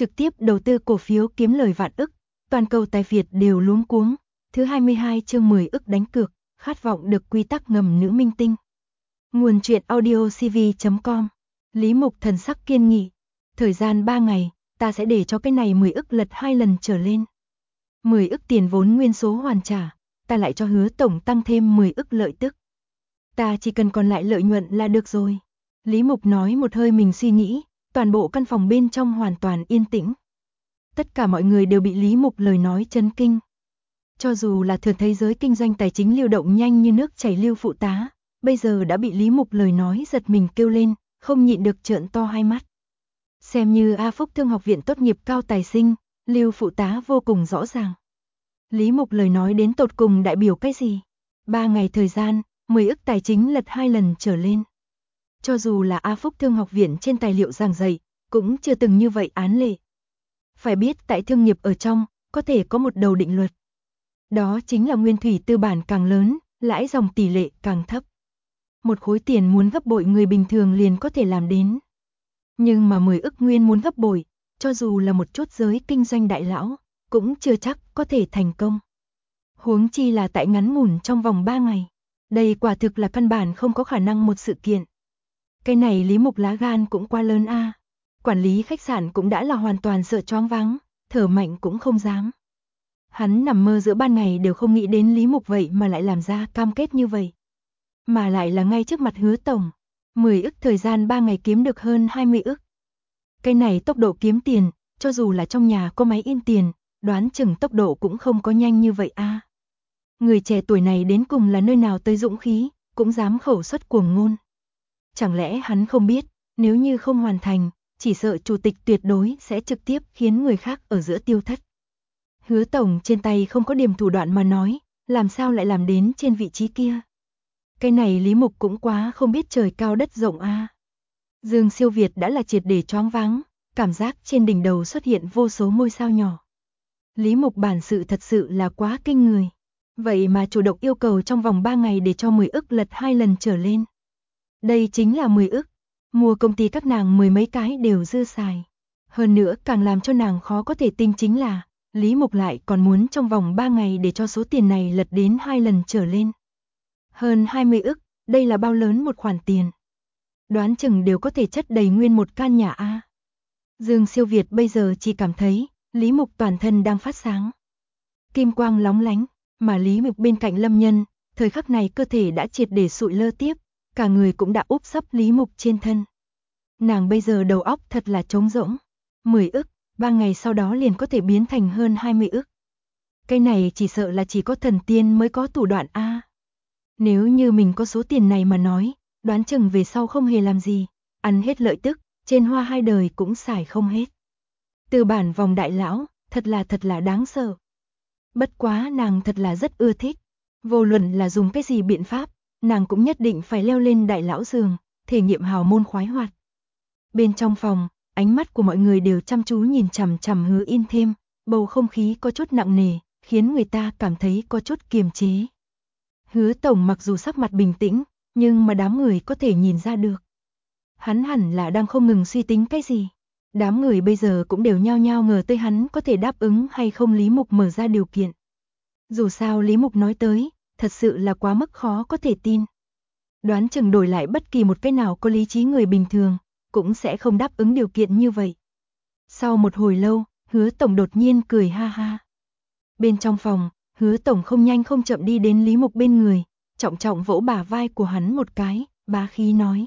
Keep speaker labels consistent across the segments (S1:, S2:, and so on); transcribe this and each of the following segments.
S1: trực tiếp đầu tư cổ phiếu kiếm lời vạn ức, toàn cầu tài Việt đều luống cuống. Thứ 22 chương 10 ức đánh cược, khát vọng được quy tắc ngầm nữ minh tinh. Nguồn truyện audio cv.com. Lý Mục thần sắc kiên nghị. Thời gian 3 ngày, ta sẽ để cho cái này 10 ức lật 2 lần trở lên. 10 ức tiền vốn nguyên số hoàn trả, ta lại cho Hứa tổng tăng thêm 10 ức lợi tức. Ta chỉ cần còn lại lợi nhuận là được rồi. Lý Mục nói một hơi mình suy nghĩ, toàn bộ căn phòng bên trong hoàn toàn yên tĩnh. Tất cả mọi người đều bị Lý Mục lời nói chấn kinh. Cho dù là thường thấy giới kinh doanh tài chính lưu động nhanh như nước chảy Lưu phụ tá, bây giờ đã bị Lý Mục lời nói giật mình kêu lên, không nhịn được trợn to hai mắt. Xem như A Phúc Thương học viện tốt nghiệp cao tài sinh, Lưu phụ tá vô cùng rõ ràng. Lý Mục lời nói đến tột cùng đại biểu cái gì? 3 ngày thời gian, 10 ức tài chính lật 2 lần trở lên. Cho dù là A Phúc Thương học viện trên tài liệu giảng dạy, cũng chưa từng như vậy án lệ. Phải biết tại thương nghiệp ở trong, có thể có một đầu định luật. Đó chính là nguyên thủy tư bản càng lớn, lãi dòng tỷ lệ càng thấp. Một khối tiền muốn gấp bội người bình thường liền có thể làm đến. Nhưng mà 10 ức nguyên muốn gấp bội, cho dù là một chút giới kinh doanh đại lão, cũng chưa chắc có thể thành công. Huống chi là tại ngắn ngủn trong vòng 3 ngày. Đây quả thực là căn bản không có khả năng một sự kiện. Cái này Lý Mục lá gan cũng quá lớn a. Quản lý khách sạn cũng đã là hoàn toàn sợ choáng váng, thở mạnh cũng không dám. Hắn nằm mơ giữa ban ngày đều không nghĩ đến Lý Mục vậy mà lại làm ra cam kết như vậy. Mà lại là ngay trước mặt Hứa tổng, 10 ức thời gian 3 ngày kiếm được hơn 20 ức. Cái này tốc độ kiếm tiền, cho dù là trong nhà có máy in tiền, đoán chừng tốc độ cũng không có nhanh như vậy a. Người trẻ tuổi này đến cùng là nơi nào tới dũng khí, cũng dám khẩu xuất cuồng ngôn. Chẳng lẽ hắn không biết, nếu như không hoàn thành, chỉ sợ chủ tịch tuyệt đối sẽ trực tiếp khiến người khác ở giữa tiêu thất. Hứa tổng trên tay không có điểm thủ đoạn mà nói, làm sao lại làm đến trên vị trí kia. Cái này Lý Mục cũng quá không biết trời cao đất rộng a. Dương Siêu Việt đã là triệt để choáng váng, cảm giác trên đỉnh đầu xuất hiện vô số ngôi sao nhỏ. Lý Mục bản sự thật sự là quá kinh người. Vậy mà chủ động yêu cầu trong vòng 3 ngày để cho 10 ức lật 2 lần trở lên. Đây chính là 10 ức, mua công ty các nàng 10 mấy cái đều dư xài. Hơn nữa càng làm cho nàng khó có thể tin chính là, Lý Mục lại còn muốn trong vòng 3 ngày để cho số tiền này lật đến 2 lần trở lên. Hơn 20 ức, đây là bao lớn một khoản tiền. Đoán chừng đều có thể chất đầy nguyên một căn nhà a. Dương Siêu Việt bây giờ chỉ cảm thấy, Lý Mục toàn thân đang phát sáng. Kim quang lóng lánh, mà Lý Mục bên cạnh Lâm Nhân, thời khắc này cơ thể đã triệt để sụi lơ tiếp, cả người cũng đã úp sấp Lý Mục trên thân. Nàng bây giờ đầu óc thật là trống rỗng. 10 ức, 3 ngày sau đó liền có thể biến thành hơn 20 ức. Cái này chỉ sợ là chỉ có thần tiên mới có thủ đoạn a. Nếu như mình có số tiền này mà nói, đoán chừng về sau không hề làm gì, ăn hết lợi tức, trên hoa hai đời cũng xài không hết. Tư bản vòng đại lão, thật là đáng sợ. Bất quá nàng thật là rất ưa thích. Vô luận là dùng cái gì biện pháp, nàng cũng nhất định phải leo lên đại lão giường, thể nghiệm hào môn khoái hoạt. Bên trong phòng, ánh mắt của mọi người đều chăm chú nhìn chằm chằm Hứa In thêm, bầu không khí có chút nặng nề, khiến người ta cảm thấy có chút kiềm chế. Hứa tổng mặc dù sắc mặt bình tĩnh, nhưng mà đám người có thể nhìn ra được. Hắn hẳn là đang không ngừng suy tính cái gì. Đám người bây giờ cũng đều nhao nhao ngờ tới hắn có thể đáp ứng hay không Lý Mục mở ra điều kiện. Dù sao Lý Mục nói tới, thật sự là quá mức khó có thể tin. Đoán chừng đổi lại bất kỳ một cái nào có lý trí người bình thường, cũng sẽ không đáp ứng điều kiện như vậy. Sau một hồi lâu, Hứa tổng đột nhiên cười ha ha. Bên trong phòng, Hứa tổng không nhanh không chậm đi đến Lý Mục bên người, trọng trọng vỗ bả vai của hắn một cái, bá khí nói.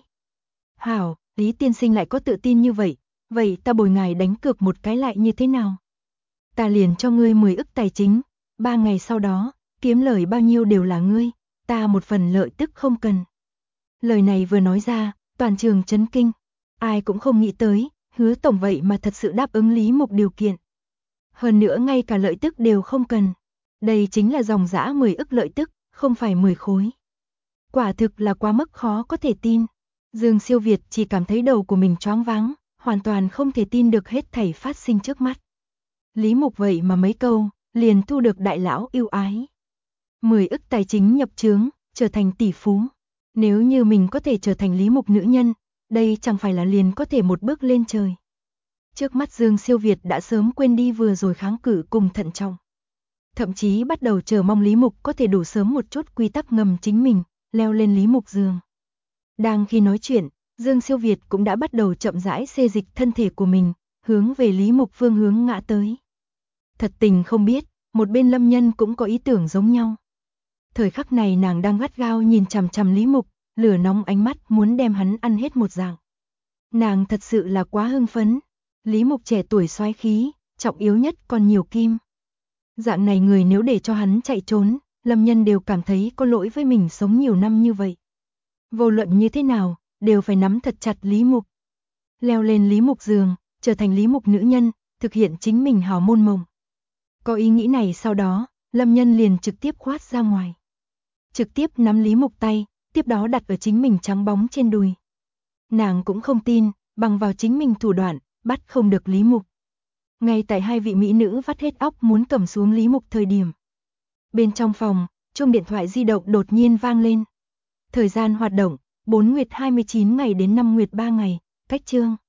S1: Hảo, Lý tiên sinh lại có tự tin như vậy, vậy ta bồi ngài đánh cược một cái lại như thế nào? Ta liền cho ngươi 10 ức tài chính, 3 ngày sau đó, kiếm lời bao nhiêu đều là ngươi, ta một phần lợi tức không cần. Lời này vừa nói ra, toàn trường chấn kinh, ai cũng không nghĩ tới, Hứa tổng vậy mà thật sự đáp ứng Lý Mục điều kiện. Hơn nữa ngay cả lợi tức đều không cần. Đây chính là dòng dã 10 ức lợi tức, không phải 10 khối. Quả thực là quá mức khó có thể tin. Dương Siêu Việt chỉ cảm thấy đầu của mình choáng váng, hoàn toàn không thể tin được hết thảy phát sinh trước mắt. Lý Mục vậy mà mấy câu, liền thu được đại lão yêu ái. 10 ức tài chính nhập trướng, trở thành tỷ phú. Nếu như mình có thể trở thành Lý Mục nữ nhân, đây chẳng phải là liền có thể một bước lên trời. Trước mắt Dương Siêu Việt đã sớm quên đi vừa rồi kháng cự cùng thận trọng. Thậm chí bắt đầu chờ mong Lý Mục có thể đủ sớm một chút quy tắc ngầm chính mình, leo lên Lý Mục giường. Đang khi nói chuyện, Dương Siêu Việt cũng đã bắt đầu chậm rãi xê dịch thân thể của mình, hướng về Lý Mục phương hướng ngã tới. Thật tình không biết, một bên Lâm Nhân cũng có ý tưởng giống nhau. Thời khắc này nàng đang gắt gao nhìn chằm chằm Lý Mục, lửa nóng ánh mắt muốn đem hắn ăn hết một dạng. Nàng thật sự là quá hưng phấn. Lý Mục trẻ tuổi soái khí, trọng yếu nhất còn nhiều kim. Dạng này người nếu để cho hắn chạy trốn, Lâm Nhân đều cảm thấy có lỗi với mình sống nhiều năm như vậy. Vô luận như thế nào, đều phải nắm thật chặt Lý Mục. Leo lên Lý Mục giường, trở thành Lý Mục nữ nhân, thực hiện chính mình hào môn mộng. Có ý nghĩ này sau đó, Lâm Nhân liền trực tiếp khoát ra ngoài. Trực tiếp nắm Lý Mục tay, tiếp đó đặt ở chính mình trắng bóng trên đùi. Nàng cũng không tin, bằng vào chính mình thủ đoạn, bắt không được Lý Mục. Ngay tại hai vị mỹ nữ vắt hết óc muốn cầm xuống Lý Mục thời điểm. Bên trong phòng, chuông điện thoại di động đột nhiên vang lên. Thời gian hoạt động, 4 nguyệt 29 ngày đến 5 nguyệt 3 ngày, cách chương.